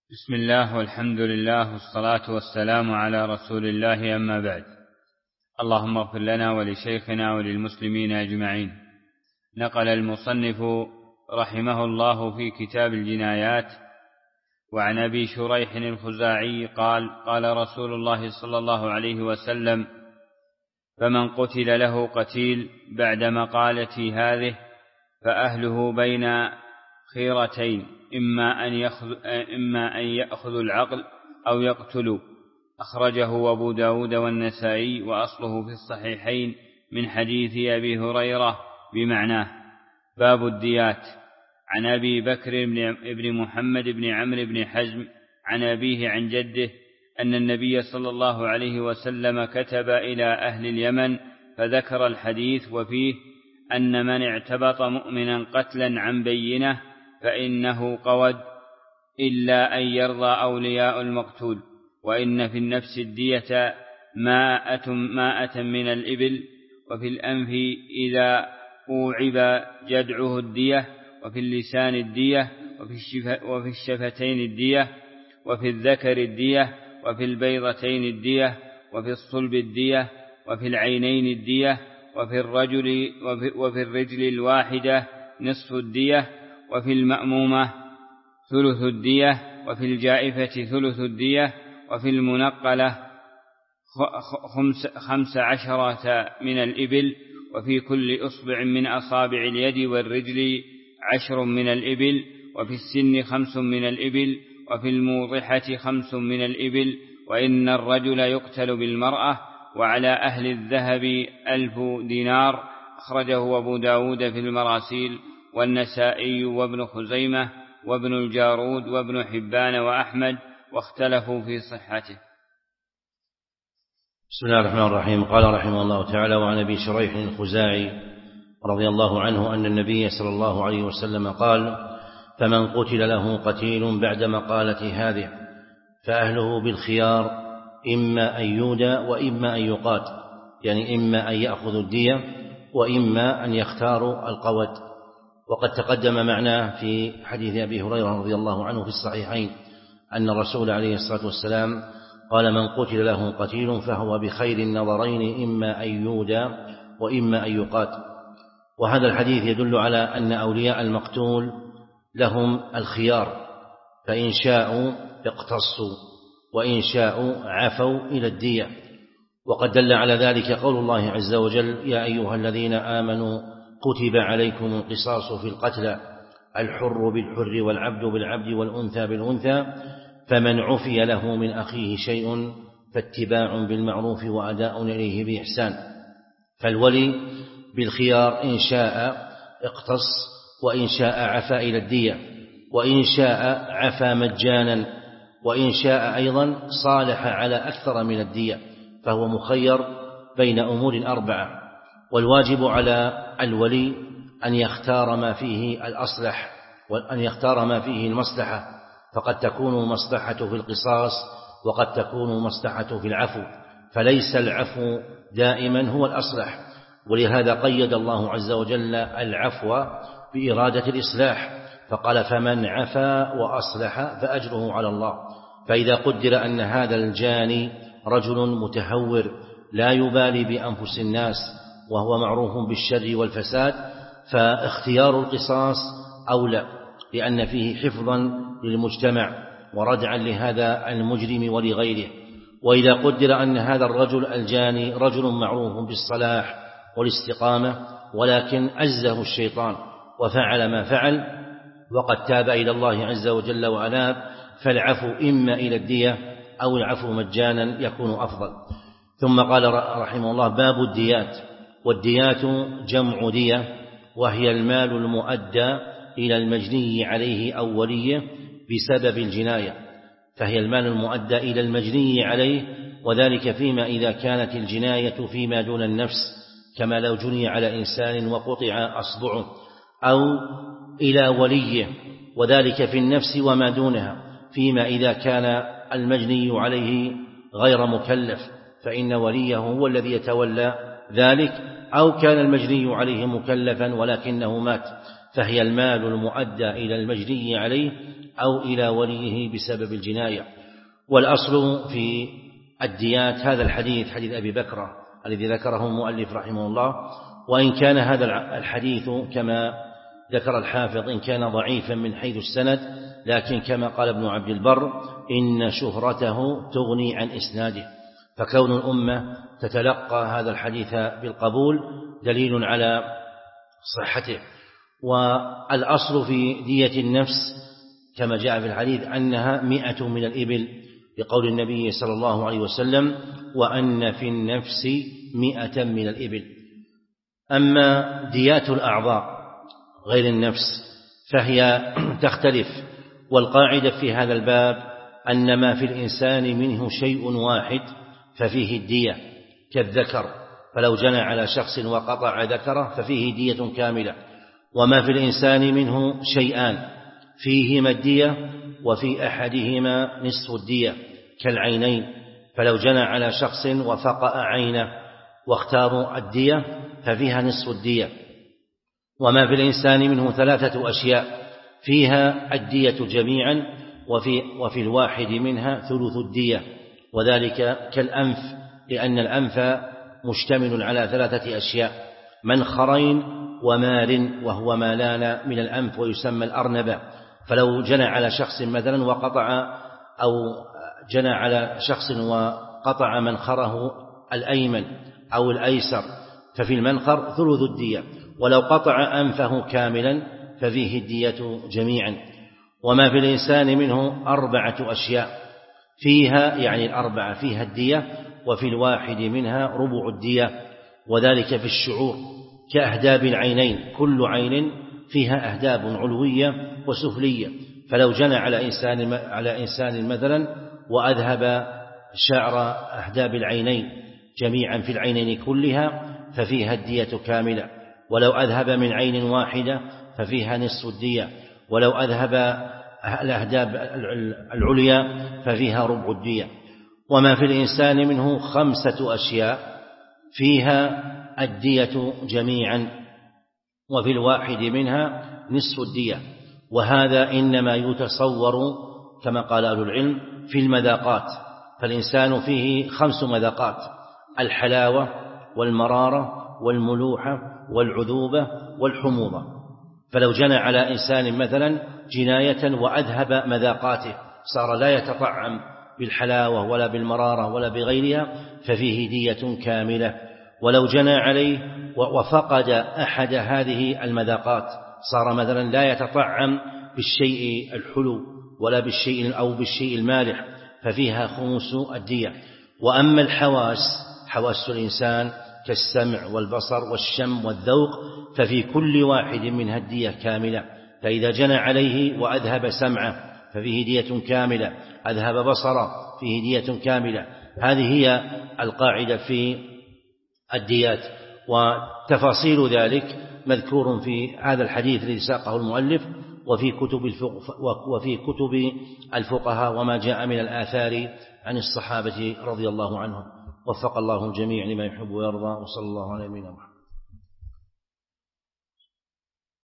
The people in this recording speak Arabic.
بسم الله والحمد لله والصلاة والسلام على رسول الله، أما بعد. اللهم اغفر لنا ولشيخنا وللمسلمين أجمعين. نقل المصنف رحمه الله في كتاب الجنايات وعن أبي شريح الخزاعي قال: قال رسول الله صلى الله عليه وسلم: فمن قتل له قتيل بعد مقالتي هذه فأهله بين خيرتين، إما أن يأخذوا العقل أو يقتلوا. أخرجه أبو داود والنسائي، وأصله في الصحيحين من حديث أبي هريرة بمعناه. باب الديات. عن أبي بكر بن محمد بن عمرو بن حزم عن أبيه عن جده أن النبي صلى الله عليه وسلم كتب إلى أهل اليمن فذكر الحديث، وفيه أن من اعتبط مؤمنا قتلا عن بينه فإنه قود، إلا أن يرضى أولياء المقتول. وإن في النفس الدية ماءة من الإبل، وفي الأنف إذا أوعب جدعه الدية، وفي اللسان الدية، وفي الشفتين الدية، وفي الذكر الدية، وفي البيضتين الدية، وفي الصلب الدية، وفي العينين الدية، وفي الرجل الواحدة نصف الدية، وفي المأمومة ثلث الدية، وفي الجائفة ثلث الدية، وفي المنقلة 15 من الإبل، وفي كل أصبع من أصابع اليد والرجل 10 من الإبل، وفي السن 5 من الإبل، وفي الموضحة 5 من الإبل. وإن الرجل يقتل بالمرأة، وعلى أهل الذهب 1000 دينار. أخرجه أبو داود في المراسيل والنسائي وابن خزيمة وابن الجارود وابن حبان وأحمد، واختلفوا في صحته. بسم الله الرحمن الرحيم. قال رحمه الله تعالى: وعن أبي شريح الخزاعي رضي الله عنه أن النبي صلى الله عليه وسلم قال: فمن قتل له قتيل بعد مقالة هذه فأهله بالخيار، إما أن يودى وإما أن يقات، يعني إما أن يأخذوا الدية وإما أن يختاروا القود. وقد تقدم معناه في حديث أبي هريرة رضي الله عنه في الصحيحين أن الرسول عليه الصلاة والسلام قال: من قتل له قتيل فهو بخير النظرين، إما أن يودى وإما أن يقات. وهذا الحديث يدل على أن أولياء المقتول لهم الخيار، فإن شاءوا اقتصوا وإن شاءوا عفوا إلى الدية. وقد دل على ذلك قول الله عز وجل: يا أيها الذين آمنوا كتب عليكم القصاص في القتلى، الحر بالحر والعبد بالعبد والأنثى بالأنثى، فمن عفي له من أخيه شيء فاتباع بالمعروف وأداء إليه بإحسان. فالولي بالخيار، إن شاء اقتص وإن شاء عفا إلى الدية، وإن شاء عفا مجانا، وإن شاء أيضا صالح على أكثر من الدية، فهو مخير بين أمور 4. والواجب على الولي أن يختار ما فيه الأصلح وأن يختار ما فيه المصلحة، فقد تكون مصلحة في القصاص وقد تكون مصلحة في العفو، فليس العفو دائما هو الأصلح. ولهذا قيد الله عز وجل العفو بإرادة الإصلاح، فقال: فمن عفا وأصلح فأجره على الله. فإذا قدر أن هذا الجاني رجل متهور لا يبالي بأنفس الناس وهو معروف بالشر والفساد، فاختيار القصاص أولى، لأن فيه حفظا للمجتمع وردعا لهذا المجرم ولغيره. وإذا قدر أن هذا الرجل الجاني رجل معروف بالصلاح والاستقامة، ولكن عزه الشيطان وفعل ما فعل وقد تاب إلى الله عز وجل وأناب، فالعفو إما إلى الدية أو العفو مجانا يكون أفضل. ثم قال رحمه الله: باب الديات. والديات جمع دية، وهي المال المؤدى إلى المجني عليه أو وليه بسبب الجناية، فهي المال المؤدى إلى المجني عليه، وذلك فيما إذا كانت الجناية فيما دون النفس، كما لو جني على إنسان وقطع أصبعه، أو إلى وليه، وذلك في النفس وما دونها، فيما إذا كان المجني عليه غير مكلف فإن وليه هو الذي يتولى ذلك، أو كان المجني عليه مكلفا ولكنه مات، فهي المال المؤدى إلى المجني عليه أو إلى وليه بسبب الجناية. والأصل في الديات هذا الحديث، حديث أبي بكر الذي ذكره المؤلف رحمه الله، وإن كان هذا الحديث كما ذكر الحافظ إن كان ضعيفا من حيث السند، لكن كما قال ابن عبد البر إن شهرته تغني عن إسناده، فكون الأمة تتلقى هذا الحديث بالقبول دليل على صحته. والأصل في دية النفس كما جاء في الحديث أنها 100 من الإبل، بقول النبي صلى الله عليه وسلم وأن في النفس 100 من الإبل. أما ديات الأعضاء غير النفس فهي تختلف، والقاعدة في هذا الباب أن ما في الإنسان منه شيء واحد ففيه الدية، كالذكر فلو جنى على شخص وقطع ذكره ففيه دية كاملة، وما في الإنسان منه شيئان فيهما الدية وفي أحدهما نصف الدية، كالعينين فلو جنى على شخص وفقأ عينه واختاروا الدية ففيها نصف الدية. وما في الإنسان منه 3 أشياء فيها الدية جميعا وفي الواحد منها ثلث الدية، وذلك كالأنف، لأن الأنف مشتمل على 3 أشياء: منخرين ومال، وهو مالان من الأنف ويسمى الأرنبة. فلو جنى على شخص مثلا جنى على شخص وقطع منخره الأيمن أو الأيسر ففي المنخر ثلث الدية، ولو قطع أنفه كاملا ففيه الدية جميعا. وما في الإنسان منه 4 أشياء فيها، يعني الأربعة فيها الدية، وفي الواحد منها ربع الدية، وذلك في الشعور كأهداب العينين، كل عين فيها أهداب علوية وسفلية، فلو جنى على إنسان مثلا وأذهب شعر أهداب العينين جميعا في العينين كلها ففيها الدية كاملة، ولو أذهب من عين واحدة ففيها نصف الدية، ولو أذهب الأهداب العليا ففيها ربع الدية. وما في الإنسان منه 5 أشياء فيها الدية جميعا وفي الواحد منها نصف الدية، وهذا إنما يتصور كما قال أهل العلم في المذاقات، فالإنسان فيه 5 مذاقات: الحلاوة والمرارة والملوحة والعذوبة والحموضة. فلو جنى على إنسان مثلا جناية وأذهب مذاقاته صار لا يتطعم بالحلاوة ولا بالمرارة ولا بغيرها ففيه دية كاملة. ولو جنى عليه وفقد أحد هذه المذاقات صار مثلا لا يتطعم بالشيء الحلو ولا بالشيء المالح ففيها خمس الدية. وأما حواس الإنسان كالسمع والبصر والشم والذوق ففي كل واحد منها الدية كاملة، فإذا جنى عليه وأذهب سمعه ففيه دية كاملة، أذهب بصره فيه دية كاملة. هذه هي القاعدة في الديات، وتفاصيل ذلك مذكور في هذا الحديث الذي ساقه المؤلف وفي كتب الفقهاء وما جاء من الآثار عن الصحابة رضي الله عنهم. وفق الله الجميع لما يحب ويرضى، وصلى الله على نبينا محمد.